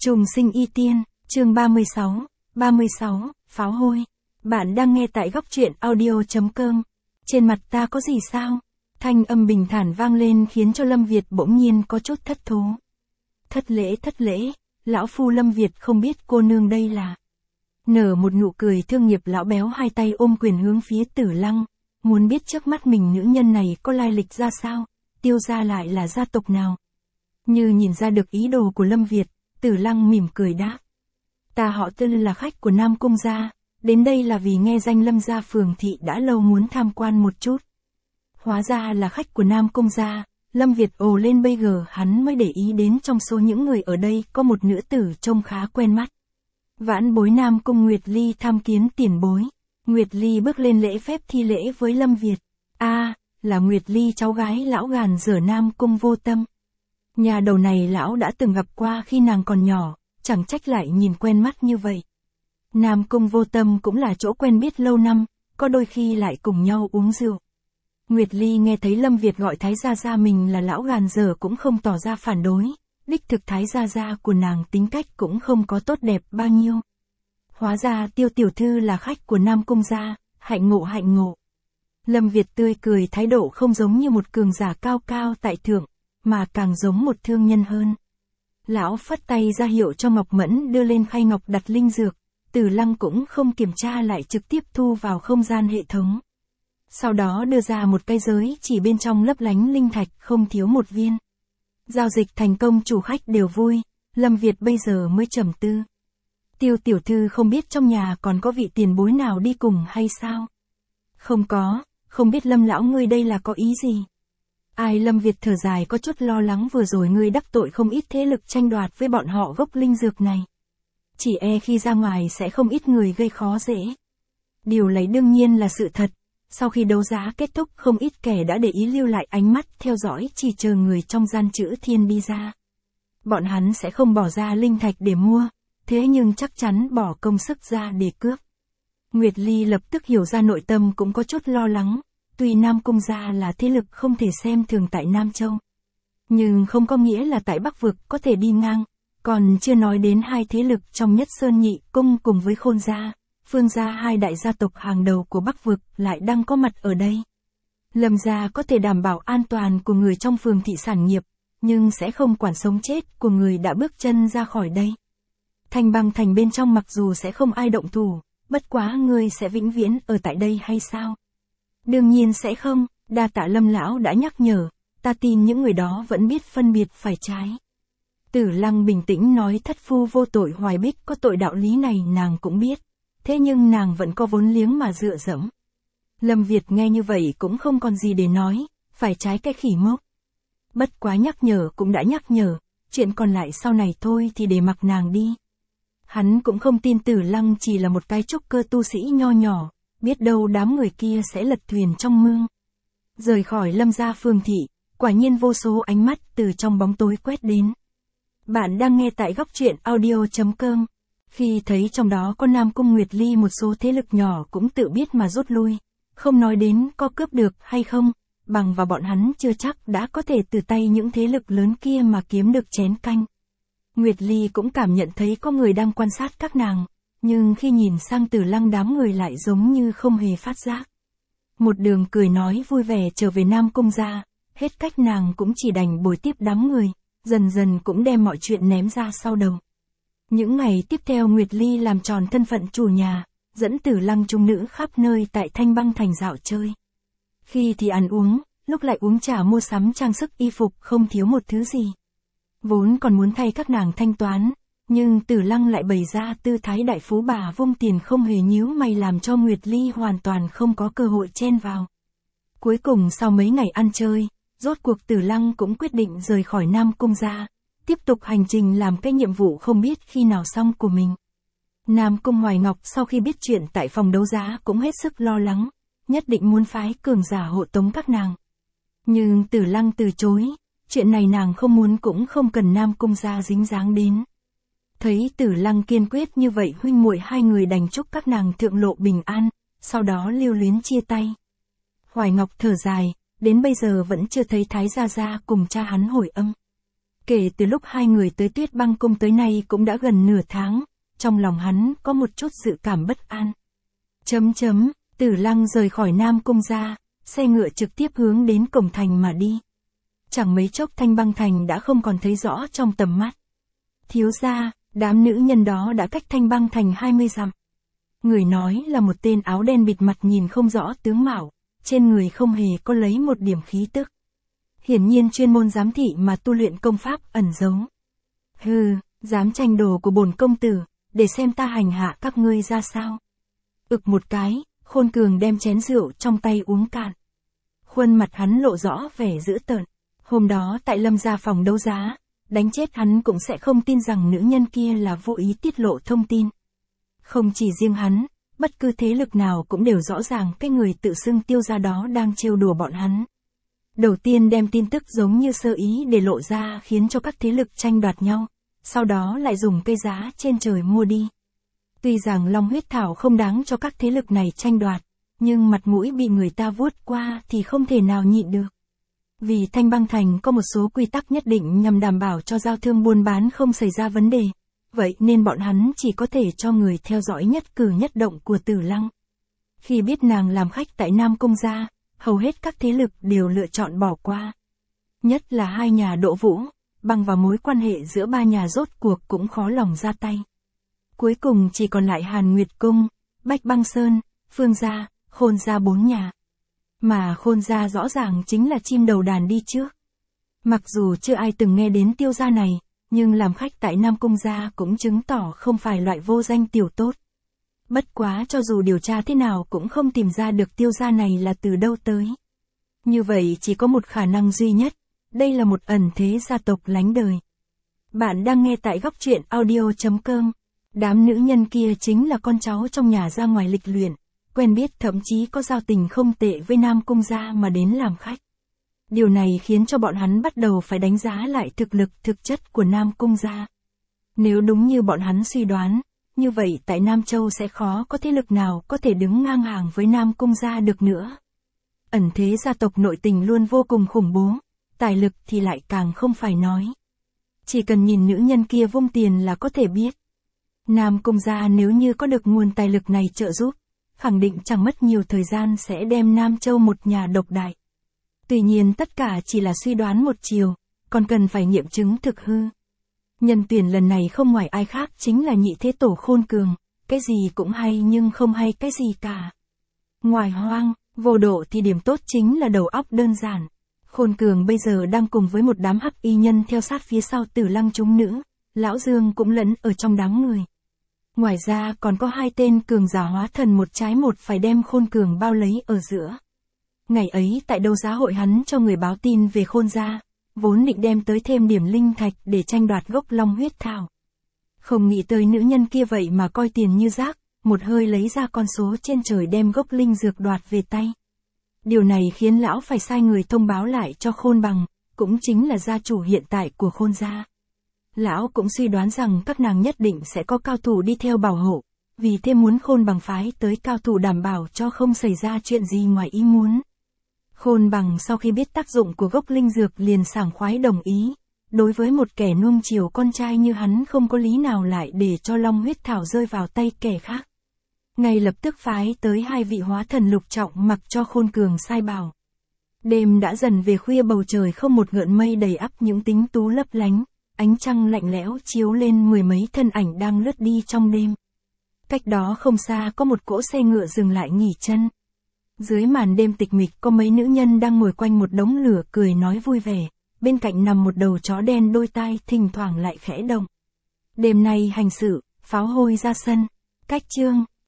Trùng sinh y tiên, chương 36, pháo hôi. Bạn đang nghe tại góc truyện audio.com. Trên mặt ta có gì sao? Thanh âm bình thản vang lên khiến cho Lâm Việt bỗng nhiên có chút thất thố. Thất lễ, lão phu Lâm Việt không biết cô nương đây là. Nở một nụ cười thương nghiệp, lão béo hai tay ôm quyền hướng phía Tử Lăng, muốn biết trước mắt mình nữ nhân này có lai lịch ra sao, Tiêu gia lại là gia tộc nào. Như nhìn ra được ý đồ của Lâm Việt, Tử Lăng mỉm cười đáp. Ta họ Tư, là khách của Nam Cung gia, đến đây là vì nghe danh Lâm gia phường thị đã lâu muốn tham quan một chút. Hóa ra là khách của Nam Cung gia, Lâm Việt ồ lên, bây giờ hắn mới để ý đến trong số những người ở đây có một nữ tử trông khá quen mắt. Vãn bối Nam Cung Nguyệt Ly tham kiến tiền bối. Nguyệt Ly bước lên lễ phép thi lễ với Lâm Việt. Là Nguyệt Ly, cháu gái lão gàn dở Nam Cung Vô Tâm. Nhà đầu này lão đã từng gặp qua khi nàng còn nhỏ, chẳng trách lại nhìn quen mắt như vậy. Nam Cung Vô Tâm cũng là chỗ quen biết lâu năm, có đôi khi lại cùng nhau uống rượu. Nguyệt Ly nghe thấy Lâm Việt gọi Thái gia gia mình là lão gàn dở cũng không tỏ ra phản đối, đích thực Thái gia gia của nàng tính cách cũng không có tốt đẹp bao nhiêu. Hóa ra Tiêu tiểu thư là khách của Nam Cung gia, hạnh ngộ. Lâm Việt tươi cười, thái độ không giống như một cường giả cao cao tại thượng, mà càng giống một thương nhân hơn. Lão phất tay ra hiệu cho Ngọc Mẫn đưa lên khay ngọc đặt linh dược, Tử Lăng cũng không kiểm tra lại trực tiếp thu vào không gian hệ thống. Sau đó đưa ra một cái giới chỉ bên trong lấp lánh linh thạch không thiếu một viên. Giao dịch thành công, chủ khách đều vui, Lâm Việt bây giờ mới trầm tư. Tiêu tiểu thư không biết trong nhà còn có vị tiền bối nào đi cùng hay sao? Không có, không biết Lâm lão ngươi đây là có ý gì? Lâm Việt thở dài có chút lo lắng, vừa rồi ngươi đắc tội không ít thế lực tranh đoạt với bọn họ gốc linh dược này. Chỉ khi ra ngoài sẽ không ít người gây khó dễ. Điều lấy đương nhiên là sự thật, sau khi đấu giá kết thúc không ít kẻ đã để ý lưu lại ánh mắt theo dõi, chỉ chờ người trong gian chữ thiên đi ra. Bọn hắn sẽ không bỏ ra linh thạch để mua, thế nhưng chắc chắn bỏ công sức ra để cướp. Nguyệt Ly lập tức hiểu ra nội tâm cũng có chút lo lắng. Tuy Nam Cung gia là thế lực không thể xem thường tại Nam Châu, nhưng không có nghĩa là tại Bắc Vực có thể đi ngang, còn chưa nói đến hai thế lực trong Nhất Sơn Nhị Cung cùng với Khôn gia, Phương gia, hai đại gia tộc hàng đầu của Bắc Vực lại đang có mặt ở đây. Lâm gia có thể đảm bảo an toàn của người trong phường thị sản nghiệp, nhưng sẽ không quản sống chết của người đã bước chân ra khỏi đây. Thanh Băng Thành bên trong mặc dù sẽ không ai động thủ, bất quá ngươi sẽ vĩnh viễn ở tại đây hay sao? Đương nhiên sẽ không, đa tạ Lâm lão đã nhắc nhở, ta tin những người đó vẫn biết phân biệt phải trái. Tử Lăng bình tĩnh nói, thất phu vô tội hoài bích có tội, đạo lý này nàng cũng biết, thế nhưng nàng vẫn có vốn liếng mà dựa dẫm. Lâm Việt nghe như vậy cũng không còn gì để nói, phải trái cái khỉ mốc. Bất quá nhắc nhở cũng đã nhắc nhở, chuyện còn lại sau này thôi thì để mặc nàng đi. Hắn cũng không tin Tử Lăng chỉ là một cái trúc cơ tu sĩ nho nhỏ, biết đâu đám người kia sẽ lật thuyền trong mương. Rời khỏi Lâm gia phường thị, quả nhiên vô số ánh mắt từ trong bóng tối quét đến. Bạn đang nghe tại góc truyện audio.com. Khi thấy trong đó có Nam Cung Nguyệt Ly, một số thế lực nhỏ cũng tự biết mà rút lui, không nói đến có cướp được hay không, bằng vào bọn hắn chưa chắc đã có thể từ tay những thế lực lớn kia mà kiếm được chén canh. Nguyệt Ly cũng cảm nhận thấy có người đang quan sát các nàng, nhưng khi nhìn sang Tử Lăng đám người lại giống như không hề phát giác. Một đường cười nói vui vẻ trở về Nam Cung gia, hết cách nàng cũng chỉ đành bồi tiếp đám người, dần dần cũng đem mọi chuyện ném ra sau đầu. Những ngày tiếp theo Nguyệt Ly làm tròn thân phận chủ nhà, dẫn Tử Lăng trung nữ khắp nơi tại Thanh Băng Thành dạo chơi. Khi thì ăn uống, lúc lại uống trà mua sắm trang sức y phục, không thiếu một thứ gì. Vốn còn muốn thay các nàng thanh toán, nhưng Tử Lăng lại bày ra tư thái đại phú bà vung tiền không hề nhíu mày, làm cho Nguyệt Ly hoàn toàn không có cơ hội chen vào. Cuối cùng sau mấy ngày ăn chơi, rốt cuộc Tử Lăng cũng quyết định rời khỏi Nam Cung gia, tiếp tục hành trình làm cái nhiệm vụ không biết khi nào xong của mình. Nam Cung Hoài Ngọc sau khi biết chuyện tại phòng đấu giá cũng hết sức lo lắng, nhất định muốn phái cường giả hộ tống các nàng. Nhưng Tử Lăng từ chối, chuyện này nàng không muốn cũng không cần Nam Cung gia dính dáng đến. Thấy Tử Lăng kiên quyết như vậy, huynh muội hai người đành chúc các nàng thượng lộ bình an, sau đó lưu luyến chia tay. Hoài Ngọc thở dài, đến bây giờ vẫn chưa thấy Thái gia gia cùng cha hắn hồi âm. Kể từ lúc hai người tới Tuyết Băng Cung tới nay cũng đã gần nửa tháng, trong lòng hắn có một chút dự cảm bất an. Tử Lăng rời khỏi Nam Cung ra, xe ngựa trực tiếp hướng đến cổng thành mà đi. Chẳng mấy chốc Thanh Băng Thành đã không còn thấy rõ trong tầm mắt. Thiếu gia, đám nữ nhân đó đã cách Thanh Băng Thành 20 dặm. Người nói là một tên áo đen bịt mặt nhìn không rõ tướng mạo, trên người không hề có lấy một điểm khí tức. Hiển nhiên chuyên môn giám thị mà tu luyện công pháp ẩn giấu. Hừ, dám tranh đồ của bổn công tử, để xem ta hành hạ các ngươi ra sao. Ực một cái, Khôn Cường đem chén rượu trong tay uống cạn. Khuôn mặt hắn lộ rõ vẻ dữ tợn. Hôm đó tại Lâm gia phòng đấu giá, đánh chết hắn cũng sẽ không tin rằng nữ nhân kia là vô ý tiết lộ thông tin. Không chỉ riêng hắn, bất cứ thế lực nào cũng đều rõ ràng cái người tự xưng Tiêu gia đó đang trêu đùa bọn hắn. Đầu tiên đem tin tức giống như sơ ý để lộ ra khiến cho các thế lực tranh đoạt nhau, sau đó lại dùng cây giá trên trời mua đi. Tuy rằng Long huyết thảo không đáng cho các thế lực này tranh đoạt, nhưng mặt mũi bị người ta vuốt qua thì không thể nào nhịn được. Vì Thanh Băng Thành có một số quy tắc nhất định nhằm đảm bảo cho giao thương buôn bán không xảy ra vấn đề, vậy nên bọn hắn chỉ có thể cho người theo dõi nhất cử nhất động của Tử Lăng. Khi biết nàng làm khách tại Nam Cung gia, hầu hết các thế lực đều lựa chọn bỏ qua. Nhất là hai nhà Đỗ Vũ, băng vào mối quan hệ giữa ba nhà rốt cuộc cũng khó lòng ra tay. Cuối cùng chỉ còn lại Hàn Nguyệt Cung, Bách Băng Sơn, Phương gia, Khôn gia bốn nhà. Mà Khôn gia rõ ràng chính là chim đầu đàn đi trước. Mặc dù chưa ai từng nghe đến Tiêu gia này, nhưng làm khách tại Nam Cung gia cũng chứng tỏ không phải loại vô danh tiểu tốt. Bất quá cho dù điều tra thế nào cũng không tìm ra được Tiêu gia này là từ đâu tới. Như vậy chỉ có một khả năng duy nhất, đây là một ẩn thế gia tộc lánh đời. Bạn đang nghe tại góc truyện audio.com. Đám nữ nhân kia chính là con cháu trong nhà ra ngoài lịch luyện, quen biết thậm chí có giao tình không tệ với Nam Cung gia mà đến làm khách. Điều này khiến cho bọn hắn bắt đầu phải đánh giá lại thực lực thực chất của Nam Cung gia. Nếu đúng như bọn hắn suy đoán, như vậy tại Nam Châu sẽ khó có thế lực nào có thể đứng ngang hàng với Nam Cung gia được nữa. Ẩn thế gia tộc nội tình luôn vô cùng khủng bố, tài lực thì lại càng không phải nói. Chỉ cần nhìn nữ nhân kia vung tiền là có thể biết. Nam Cung gia nếu như có được nguồn tài lực này trợ giúp, khẳng định chẳng mất nhiều thời gian sẽ đem Nam Châu một nhà độc đại. Tuy nhiên tất cả chỉ là suy đoán một chiều, còn cần phải nghiệm chứng thực hư. Nhân tuyển lần này không ngoài ai khác chính là nhị thế tổ Khôn Cường, cái gì cũng hay nhưng không hay cái gì cả. Ngoài hoang, vô độ thì điểm tốt chính là đầu óc đơn giản. Khôn Cường bây giờ đang cùng với một đám hắc y nhân theo sát phía sau Tử Lăng chúng nữ, Lão Dương cũng lẫn ở trong đám người. Ngoài ra còn có hai tên cường giả hóa thần một trái một phải đem Khôn Cường bao lấy ở giữa. Ngày ấy tại đấu giá hội hắn cho người báo tin về Khôn gia, vốn định đem tới thêm điểm linh thạch để tranh đoạt gốc Long huyết thảo. Không nghĩ tới nữ nhân kia vậy mà coi tiền như rác, một hơi lấy ra con số trên trời đem gốc linh dược đoạt về tay. Điều này khiến lão phải sai người thông báo lại cho Khôn Bằng, cũng chính là gia chủ hiện tại của Khôn gia. Lão cũng suy đoán rằng các nàng nhất định sẽ có cao thủ đi theo bảo hộ, vì thế muốn Khôn Bằng phái tới cao thủ đảm bảo cho không xảy ra chuyện gì ngoài ý muốn. Khôn Bằng sau khi biết tác dụng của gốc linh dược liền sảng khoái đồng ý, đối với một kẻ nuông chiều con trai như hắn không có lý nào lại để cho Long huyết thảo rơi vào tay kẻ khác. Ngay lập tức phái tới hai vị hóa thần lục trọng mặc cho Khôn Cường sai bảo. Đêm đã dần về khuya, bầu trời không một gợn mây đầy ắp những tinh tú lấp lánh, ánh trăng lạnh lẽo chiếu lên mười mấy thân ảnh đang lướt đi trong đêm. Cách đó không xa có một cỗ xe ngựa dừng lại nghỉ chân. Dưới màn đêm tịch mịch có mấy nữ nhân đang ngồi quanh một đống lửa cười nói vui vẻ, bên cạnh nằm một đầu chó đen đôi tai thỉnh thoảng lại khẽ động. Đêm nay hành sự, pháo hôi ra sân. Cách chương